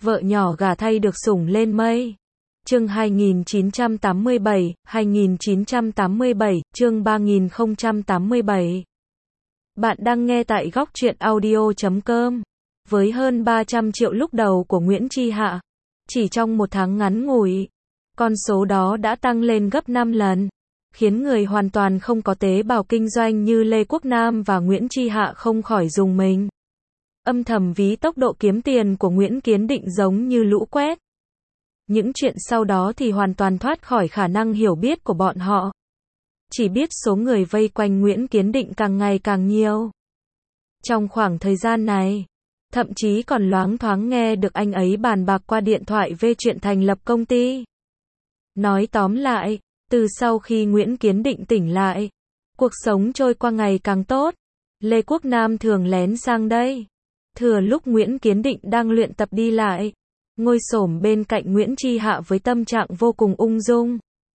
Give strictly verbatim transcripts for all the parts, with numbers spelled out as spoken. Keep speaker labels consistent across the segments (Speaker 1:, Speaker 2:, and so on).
Speaker 1: vợ nhỏ gả thay được sủng lên mây. Chương hai nghìn chín trăm tám mươi bảy, hai nghìn chín trăm tám mươi bảy, chương ba nghìn không trăm tám mươi bảy. Bạn đang nghe tại góc truyện audio chấm com. Với hơn ba trăm triệu lúc đầu của Nguyễn Chi Hạ, chỉ trong một tháng ngắn ngủi, con số đó đã tăng lên gấp năm lần, khiến người hoàn toàn không có tế bào kinh doanh như Lê Quốc Nam và Nguyễn Chi Hạ không khỏi rùng mình. Âm thầm ví tốc độ kiếm tiền của Nguyễn Kiến Định giống như lũ quét. Những chuyện sau đó thì hoàn toàn thoát khỏi khả năng hiểu biết của bọn họ. Chỉ biết số người vây quanh Nguyễn Kiến Định càng ngày càng nhiều. Trong khoảng thời gian này, thậm chí còn loáng thoáng nghe được anh ấy bàn bạc qua điện thoại về chuyện thành lập công ty. Nói tóm lại, từ sau khi Nguyễn Kiến Định tỉnh lại, cuộc sống trôi qua ngày càng tốt. Lê Quốc Nam thường lén sang đây. Thừa lúc Nguyễn Kiến Định đang luyện tập đi lại, ngồi xổm bên cạnh Nguyễn Chi Hạ với tâm trạng vô cùng ung dung.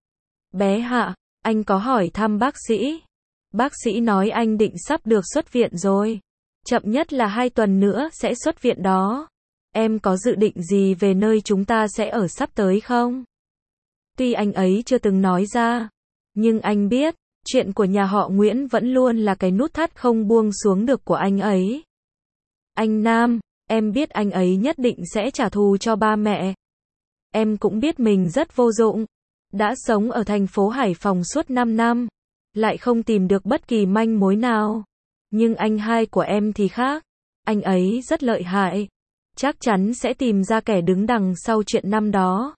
Speaker 1: Bé Hạ, anh có hỏi thăm bác sĩ. Bác sĩ nói anh Định sắp được xuất viện rồi. Chậm nhất là hai tuần nữa sẽ xuất viện đó. Em có dự định gì về nơi chúng ta sẽ ở sắp tới không? Tuy anh ấy chưa từng nói ra, nhưng anh biết, chuyện của nhà họ Nguyễn vẫn luôn là cái nút thắt không buông xuống được của anh ấy. Anh Nam, em biết anh ấy nhất định sẽ trả thù cho ba mẹ. Em cũng biết mình rất vô dụng. Đã sống ở thành phố Hải Phòng suốt năm năm, lại không tìm được bất kỳ manh mối nào. Nhưng anh hai của em thì khác. Anh ấy rất lợi hại. Chắc chắn sẽ tìm ra kẻ đứng đằng sau chuyện năm đó.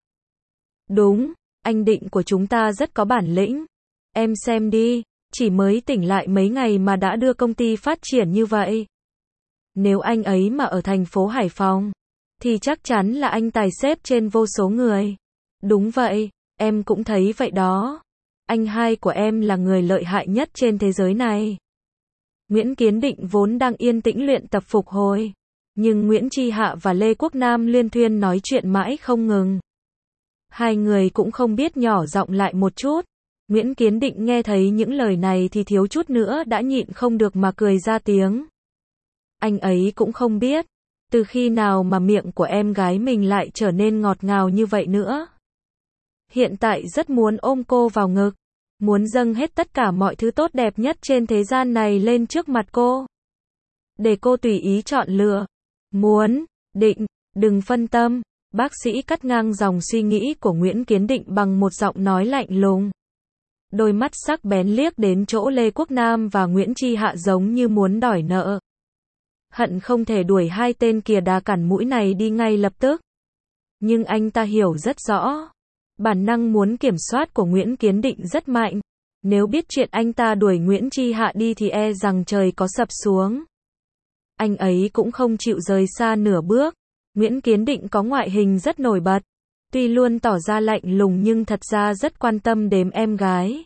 Speaker 1: Đúng, anh Định của chúng ta rất có bản lĩnh. Em xem đi, chỉ mới tỉnh lại mấy ngày mà đã đưa công ty phát triển như vậy. Nếu anh ấy mà ở thành phố Hải Phòng, thì chắc chắn là anh tài xếp trên vô số người. Đúng vậy, em cũng thấy vậy đó. Anh hai của em là người lợi hại nhất trên thế giới này. Nguyễn Kiến Định vốn đang yên tĩnh luyện tập phục hồi. Nhưng Nguyễn Chi Hạ và Lê Quốc Nam liên thuyên nói chuyện mãi không ngừng. Hai người cũng không biết nhỏ giọng lại một chút. Nguyễn Kiến Định nghe thấy những lời này thì thiếu chút nữa đã nhịn không được mà cười ra tiếng. Anh ấy cũng không biết, từ khi nào mà miệng của em gái mình lại trở nên ngọt ngào như vậy nữa. Hiện tại rất muốn ôm cô vào ngực, muốn dâng hết tất cả mọi thứ tốt đẹp nhất trên thế gian này lên trước mặt cô. Để cô tùy ý chọn lựa. Muốn, Định, đừng phân tâm. Bác sĩ cắt ngang dòng suy nghĩ của Nguyễn Kiến Định bằng một giọng nói lạnh lùng. Đôi mắt sắc bén liếc đến chỗ Lê Quốc Nam và Nguyễn Chi Hạ giống như muốn đòi nợ. Hận không thể đuổi hai tên kia đá cản mũi này đi ngay lập tức. Nhưng anh ta hiểu rất rõ. Bản năng muốn kiểm soát của Nguyễn Kiến Định rất mạnh. Nếu biết chuyện anh ta đuổi Nguyễn Chi Hạ đi thì e rằng trời có sập xuống. Anh ấy cũng không chịu rời xa nửa bước. Nguyễn Kiến Định có ngoại hình rất nổi bật. Tuy luôn tỏ ra lạnh lùng nhưng thật ra rất quan tâm đến em gái.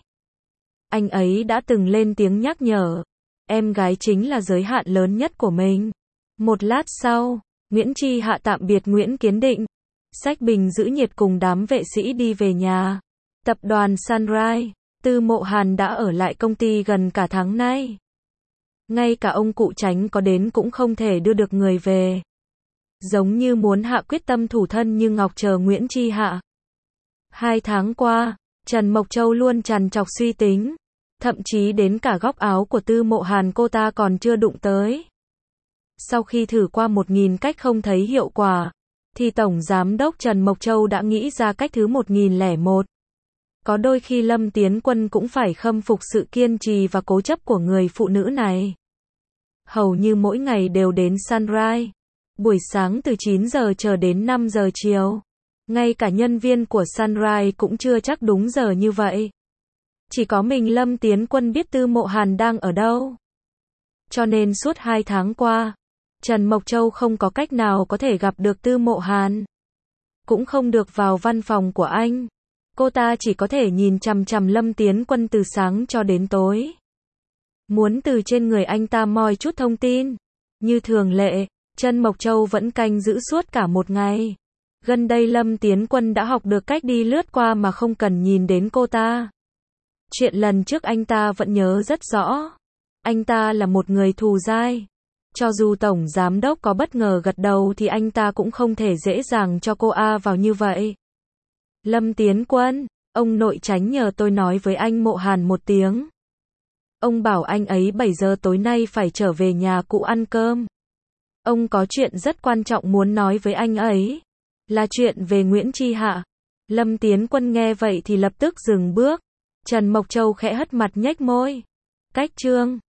Speaker 1: Anh ấy đã từng lên tiếng nhắc nhở. Em gái chính là giới hạn lớn nhất của mình. Một lát sau, Nguyễn Chi Hạ tạm biệt Nguyễn Kiến Định. Xách bình giữ nhiệt cùng đám vệ sĩ đi về nhà. Tập đoàn Sunrise, Tư Mộ Hàn đã ở lại công ty gần cả tháng nay. Ngay cả ông cụ Chánh có đến cũng không thể đưa được người về. Giống như muốn hạ quyết tâm thủ thân như ngọc chờ Nguyễn Chi Hạ. Hai tháng qua, Trần Mộc Châu luôn trằn trọc suy tính. Thậm chí đến cả góc áo của Tư Mộ Hàn cô ta còn chưa đụng tới. Sau khi thử qua một nghìn cách không thấy hiệu quả, thì Tổng Giám đốc Trần Mộc Châu đã nghĩ ra cách thứ một nghìn lẻ một. Có đôi khi Lâm Tiến Quân cũng phải khâm phục sự kiên trì và cố chấp của người phụ nữ này. Hầu như mỗi ngày đều đến Sunrise. Buổi sáng từ chín giờ chờ đến năm giờ chiều. Ngay cả nhân viên của Sunrise cũng chưa chắc đúng giờ như vậy. Chỉ có mình Lâm Tiến Quân biết Tư Mộ Hàn đang ở đâu. Cho nên suốt hai tháng qua, Trần Mộc Châu không có cách nào có thể gặp được Tư Mộ Hàn. Cũng không được vào văn phòng của anh. Cô ta chỉ có thể nhìn chằm chằm Lâm Tiến Quân từ sáng cho đến tối. Muốn từ trên người anh ta moi chút thông tin. Như thường lệ, Trần Mộc Châu vẫn canh giữ suốt cả một ngày. Gần đây Lâm Tiến Quân đã học được cách đi lướt qua mà không cần nhìn đến cô ta. Chuyện lần trước anh ta vẫn nhớ rất rõ. Anh ta là một người thù dai. Cho dù tổng giám đốc có bất ngờ gật đầu thì anh ta cũng không thể dễ dàng cho cô A vào như vậy. Lâm Tiến Quân, ông nội tránh nhờ tôi nói với anh Mộ Hàn một tiếng. Ông bảo anh ấy bảy giờ tối nay phải trở về nhà cụ ăn cơm. Ông có chuyện rất quan trọng muốn nói với anh ấy. Là chuyện về Nguyễn Chi Hạ. Lâm Tiến Quân nghe vậy thì lập tức dừng bước. Trần Mộc Châu khẽ hất mặt nhếch môi. Cách chương